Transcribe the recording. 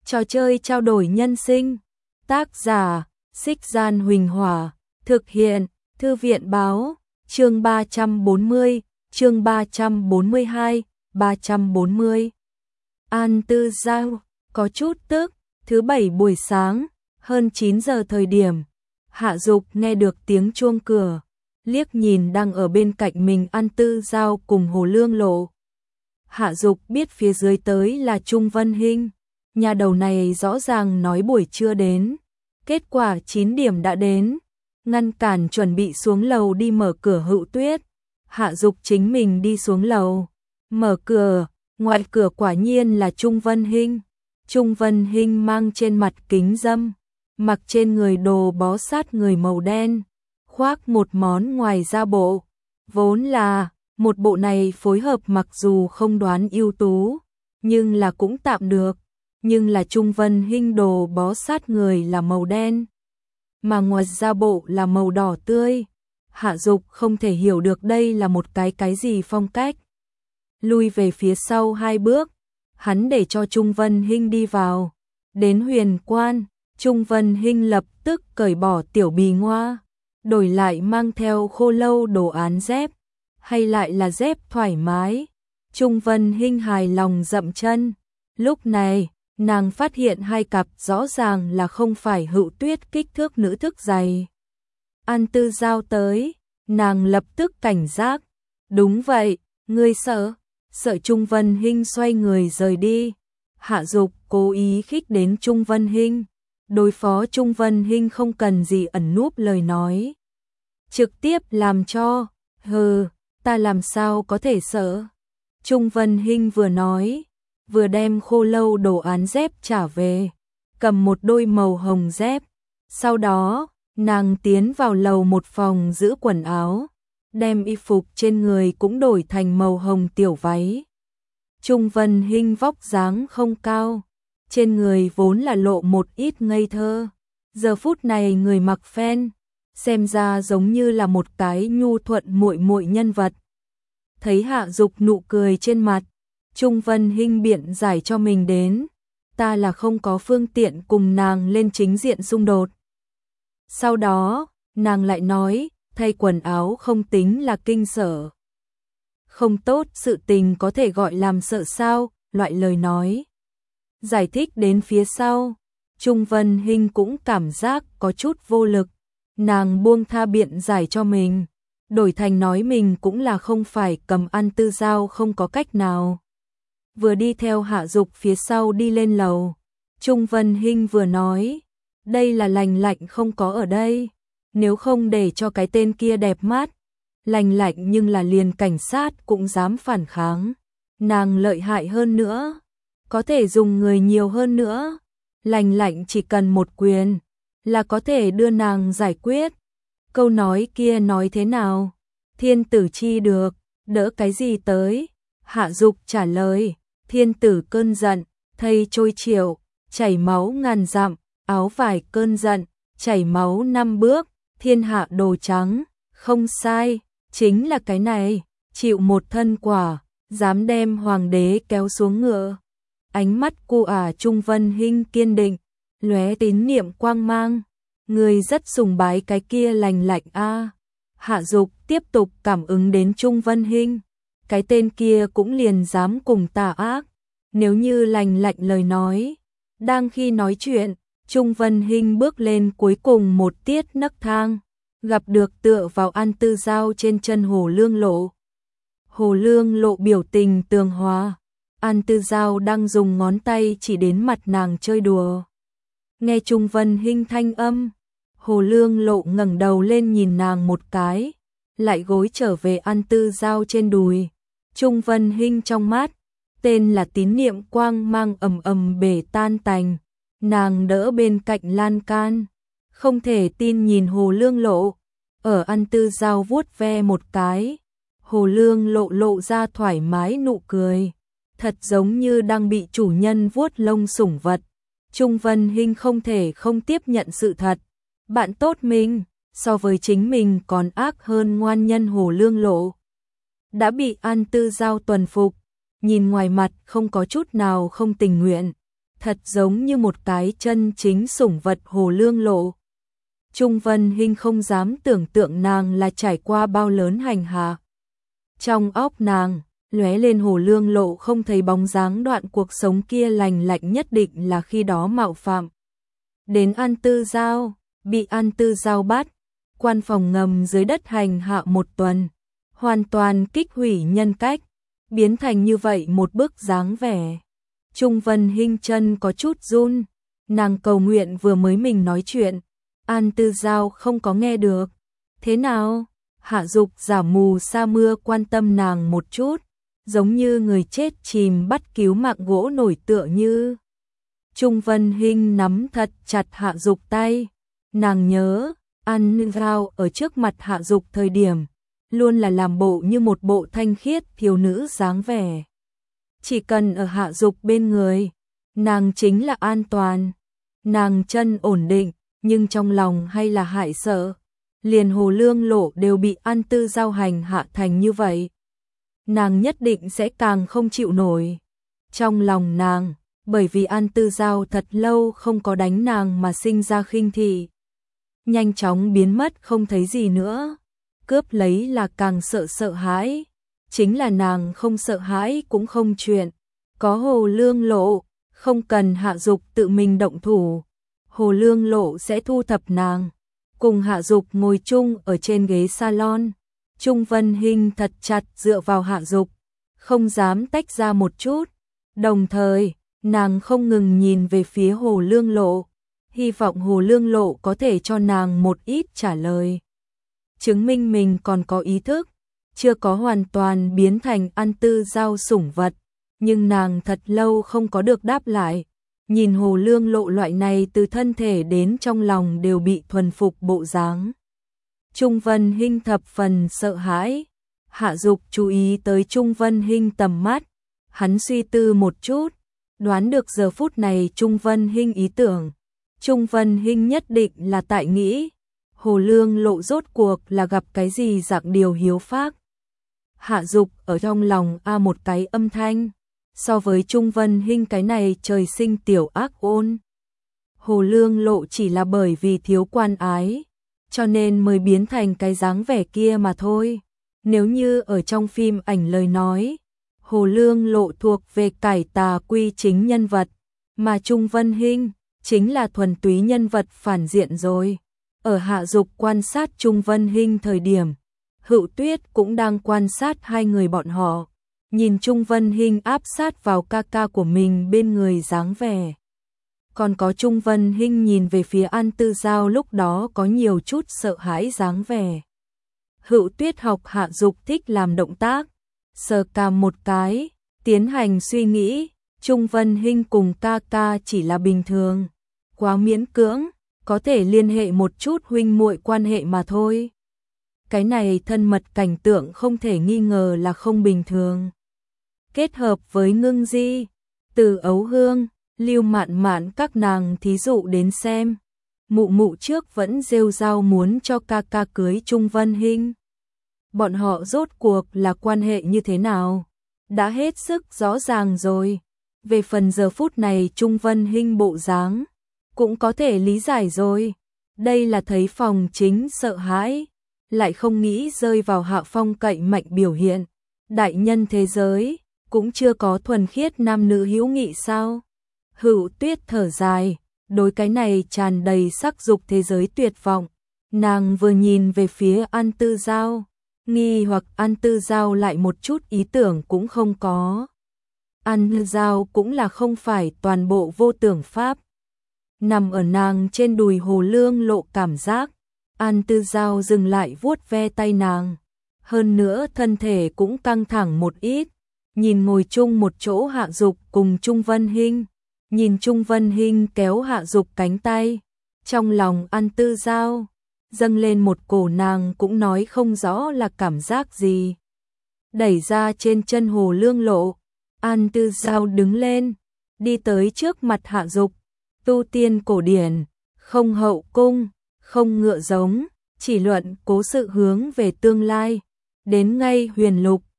Trò chơi trao đổi nhân sinh. Tác giả: Xích Gian Huỳnh Hỏa. Thực hiện: Thư viện báo. Chương 340, chương 342, 340. An Tư Giao có chút tức. Thứ bảy buổi sáng, hơn 9 giờ thời điểm, Hạ Dục nghe được tiếng chuông cửa, liếc nhìn đang ở bên cạnh mình An Tư Giao cùng Hồ Lương Lộ. Hạ Dục biết phía dưới tới là Trung Vân Hinh, nhà đầu này rõ ràng nói buổi trưa đến, kết quả 9 điểm đã đến, ngăn cản chuẩn bị xuống lầu đi mở cửa Hữu Tuyết. Hạ Dục chính mình đi xuống lầu, mở cửa, ngoài cửa quả nhiên là Trung Vân Hinh. Trung Vân Hinh mang trên mặt kính dâm, mặc trên người đồ bó sát người màu đen, khoác một món ngoài da bộ, vốn là một bộ này phối hợp mặc dù không đoán ưu tú, nhưng là cũng tạm được, nhưng là Trung Vân Hinh đồ bó sát người là màu đen, mà ngoài da bộ là màu đỏ tươi. Hạ Dục không thể hiểu được đây là một cái gì phong cách. Lui về phía sau 2 bước, hắn để cho Trung Vân Hinh đi vào. Đến Huyền Quan, Trung Vân Hinh lập tức cởi bỏ tiểu bì ngoa, đổi lại mang theo khô lâu đồ án dép, hay lại là dép thoải mái. Trung Vân Hinh hài lòng dậm chân. Lúc này, nàng phát hiện 2 cặp rõ ràng là không phải Hữu Tuyết kích thước nữ thức giày. An Tư Giao tới, nàng lập tức cảnh giác. Đúng vậy, ngươi sợ? Sợ Trung Vân Hinh xoay người rời đi. Hạ Dục cố ý khích đến Trung Vân Hinh. Đối phó Trung Vân Hinh không cần gì ẩn núp lời nói. Trực tiếp làm cho, ta làm sao có thể sợ. Trung Vân Hinh vừa nói, vừa đem khô lâu đồ án dép trả về, cầm một đôi màu hồng dép. Sau đó, nàng tiến vào lầu một phòng giữ quần áo, đem y phục trên người cũng đổi thành màu hồng tiểu váy. Trung Vân Hinh vóc dáng không cao, trên người vốn là lộ một ít ngây thơ. Giờ phút này người mặc phen, xem ra giống như là một cái nhu thuận muội muội nhân vật. Thấy Hạ Dục nụ cười trên mặt, Trung Vân Hinh biện giải cho mình đến, ta là không có phương tiện cùng nàng lên chính diện xung đột. Sau đó, nàng lại nói, thay quần áo không tính là kinh sợ. Không tốt sự tình có thể gọi làm sợ sao, loại lời nói. Giải thích đến phía sau, Trung Vân Hinh cũng cảm giác có chút vô lực. Nàng buông tha biện giải cho mình, đổi thành nói mình cũng là không phải cầm An Tư Giao không có cách nào. Vừa đi theo Hạ Dục phía sau đi lên lầu, Trung Vân Hinh vừa nói, đây là Lành Lạnh không có ở đây, nếu không để cho cái tên kia đẹp mắt. Lành Lạnh nhưng là liền cảnh sát cũng dám phản kháng. Nàng lợi hại hơn nữa, có thể dùng người nhiều hơn nữa. Lành Lạnh chỉ cần một quyền là có thể đưa nàng giải quyết. Câu nói kia nói thế nào? Thiên tử chi được, đỡ cái gì tới? Hạ Dục trả lời, thiên tử cơn giận, thây trôi triệu, chảy máu ngàn dặm, áo vải cơn giận, chảy máu 5 bước, thiên hạ đồ trắng, không sai, chính là cái này, chịu một thân quả, dám đem hoàng đế kéo xuống ngựa. Ánh mắt cô Trung Vân Hinh kiên định, lóe tín niệm quang mang, người rất sùng bái cái kia Lành Lạnh a. Hạ Dục tiếp tục cảm ứng đến Trung Vân Hinh, cái tên kia cũng liền dám cùng tà ác, nếu như Lành Lạnh lời nói. Đang khi nói chuyện, Trung Vân Hinh bước lên cuối cùng một tiết nấc thang, gặp được tựa vào An Tư Giao trên chân Hồ Lương Lộ. Hồ Lương Lộ biểu tình tường hòa, An Tư Giao đang dùng ngón tay chỉ đến mặt nàng chơi đùa. Nghe Trung Vân Hinh thanh âm, Hồ Lương Lộ ngẩng đầu lên nhìn nàng một cái, lại gối trở về An Tư Giao trên đùi. Trung Vân Hinh trong mắt, tên là tín niệm quang mang ầm ầm bể tan tành. Nàng đỡ bên cạnh lan can, không thể tin nhìn Hồ Lương Lộ. Ở An Tư Giao vuốt ve một cái, Hồ Lương Lộ lộ ra thoải mái nụ cười, thật giống như đang bị chủ nhân vuốt lông sủng vật. Trung Vân Hinh không thể không tiếp nhận sự thật, bạn tốt mình, so với chính mình còn ác hơn ngoan nhân Hồ Lương Lộ. Đã bị An Tư Giao tuần phục, nhìn ngoài mặt không có chút nào không tình nguyện, thật giống như một cái chân chính sủng vật Hồ Lương Lộ. Trung Vân Hinh không dám tưởng tượng nàng là trải qua bao lớn hành hạ. Trong óc nàng, lóe lên Hồ Lương Lộ không thấy bóng dáng đoạn cuộc sống kia lành lạnh nhất định là khi đó mạo phạm. Đến An Tư Giao, bị An Tư Giao bắt, quan phòng ngầm dưới đất hành hạ một tuần, hoàn toàn kích hủy nhân cách, biến thành như vậy một bức dáng vẻ. Trung Vân Hinh chân có chút run, nàng cầu nguyện vừa mới mình nói chuyện, An Tư Giao không có nghe được. Thế nào? Hạ Dục giả mù sa mưa quan tâm nàng một chút, giống như người chết chìm bắt cứu mạng gỗ nổi tựa như. Trung Vân Hinh nắm thật chặt Hạ Dục tay, nàng nhớ, An Tư Giao ở trước mặt Hạ Dục thời điểm, luôn là làm bộ như một bộ thanh khiết thiếu nữ dáng vẻ. Chỉ cần ở Hạ Dục bên người, nàng chính là an toàn, nàng chân ổn định, nhưng trong lòng hay là hại sợ. Liền Hồ Lương Lộ đều bị An Tư Giao hành hạ thành như vậy. Nàng nhất định sẽ càng không chịu nổi. Trong lòng nàng, bởi vì An Tư Giao thật lâu không có đánh nàng mà sinh ra khinh thị. Nhanh chóng biến mất không thấy gì nữa. Cướp lấy là càng sợ hãi. Chính là nàng không sợ hãi cũng không chuyện. Có Hồ Lương Lộ, không cần Hạ Dục tự mình động thủ. Hồ Lương Lộ sẽ thu thập nàng. Cùng Hạ Dục ngồi chung ở trên ghế salon. Trung Vân Hinh thật chặt dựa vào Hạ Dục, không dám tách ra một chút. Đồng thời, nàng không ngừng nhìn về phía Hồ Lương Lộ, hy vọng Hồ Lương Lộ có thể cho nàng một ít trả lời. Chứng minh mình còn có ý thức, chưa có hoàn toàn biến thành An Tư Giao sủng vật, nhưng nàng thật lâu không có được đáp lại. Nhìn Hồ Lương Lộ loại này từ thân thể đến trong lòng đều bị thuần phục bộ dáng. Trung Vân Hinh thập phần sợ hãi. Hạ Dục chú ý tới Trung Vân Hinh tầm mắt. Hắn suy tư một chút, đoán được giờ phút này Trung Vân Hinh ý tưởng. Trung Vân Hinh nhất định là tại nghĩ, Hồ Lương Lộ rốt cuộc là gặp cái gì dạng điều hiếu phác. Hạ Dục ở trong lòng một cái âm thanh. So với Trung Vân Hinh cái này trời sinh tiểu ác ôn. Hồ Lương Lộ chỉ là bởi vì thiếu quan ái, cho nên mới biến thành cái dáng vẻ kia mà thôi. Nếu như ở trong phim ảnh lời nói, Hồ Lương Lộ thuộc về cải tà quy chính nhân vật, mà Trung Vân Hinh chính là thuần túy nhân vật phản diện rồi. Ở Hạ Dục quan sát Trung Vân Hinh thời điểm, Hựu Tuyết cũng đang quan sát hai người bọn họ. Nhìn Trung Vân Hinh áp sát vào ca ca của mình bên người dáng vẻ. Còn có Trung Vân Hinh nhìn về phía An Tư Giao lúc đó có nhiều chút sợ hãi dáng vẻ. Hựu Tuyết học Hạ Dục thích làm động tác, sờ cằm một cái, tiến hành suy nghĩ, Trung Vân Hinh cùng ca ca chỉ là bình thường, quá miễn cưỡng, có thể liên hệ một chút huynh muội quan hệ mà thôi. Cái này thân mật cảnh tượng không thể nghi ngờ là không bình thường. Kết hợp với Ngưng Di, Từ Ấu Hương, Lưu Mạn Mạn các nàng thí dụ đến xem. Mụ mụ trước vẫn rêu rao muốn cho ca ca cưới Trung Vân Hinh. Bọn họ rốt cuộc là quan hệ như thế nào? Đã hết sức rõ ràng rồi. Về phần giờ phút này Trung Vân Hinh bộ dáng, cũng có thể lý giải rồi. Đây là thấy phòng chính sợ hãi, lại không nghĩ rơi vào hạ phong cậy mạnh biểu hiện. Đại nhân thế giới, cũng chưa có thuần khiết nam nữ hữu nghị sao? Hựu Tuyết thở dài, đối cái này tràn đầy sắc dục thế giới tuyệt vọng. Nàng vừa nhìn về phía An Tư Giao, nghi hoặc An Tư Giao lại một chút ý tưởng cũng không có. An Tư Giao cũng là không phải toàn bộ vô tưởng pháp. Nằm ở nàng trên đùi Hồ Lương Lộ cảm giác, An Tư Giao dừng lại vuốt ve tay nàng. Hơn nữa thân thể cũng căng thẳng một ít, nhìn ngồi chung một chỗ Hạ Dục cùng Trung Vân Hinh. Nhìn Trung Vân Hinh kéo Hạ Dục cánh tay, trong lòng An Tư Giao dâng lên một cổ nàng cũng nói không rõ là cảm giác gì. Đẩy ra trên chân Hồ Lương Lộ, An Tư Giao đứng lên, đi tới trước mặt Hạ Dục. Tu tiên cổ điển, không hậu cung, không ngựa giống, chỉ luận cố sự hướng về tương lai. Đến ngay huyền lục,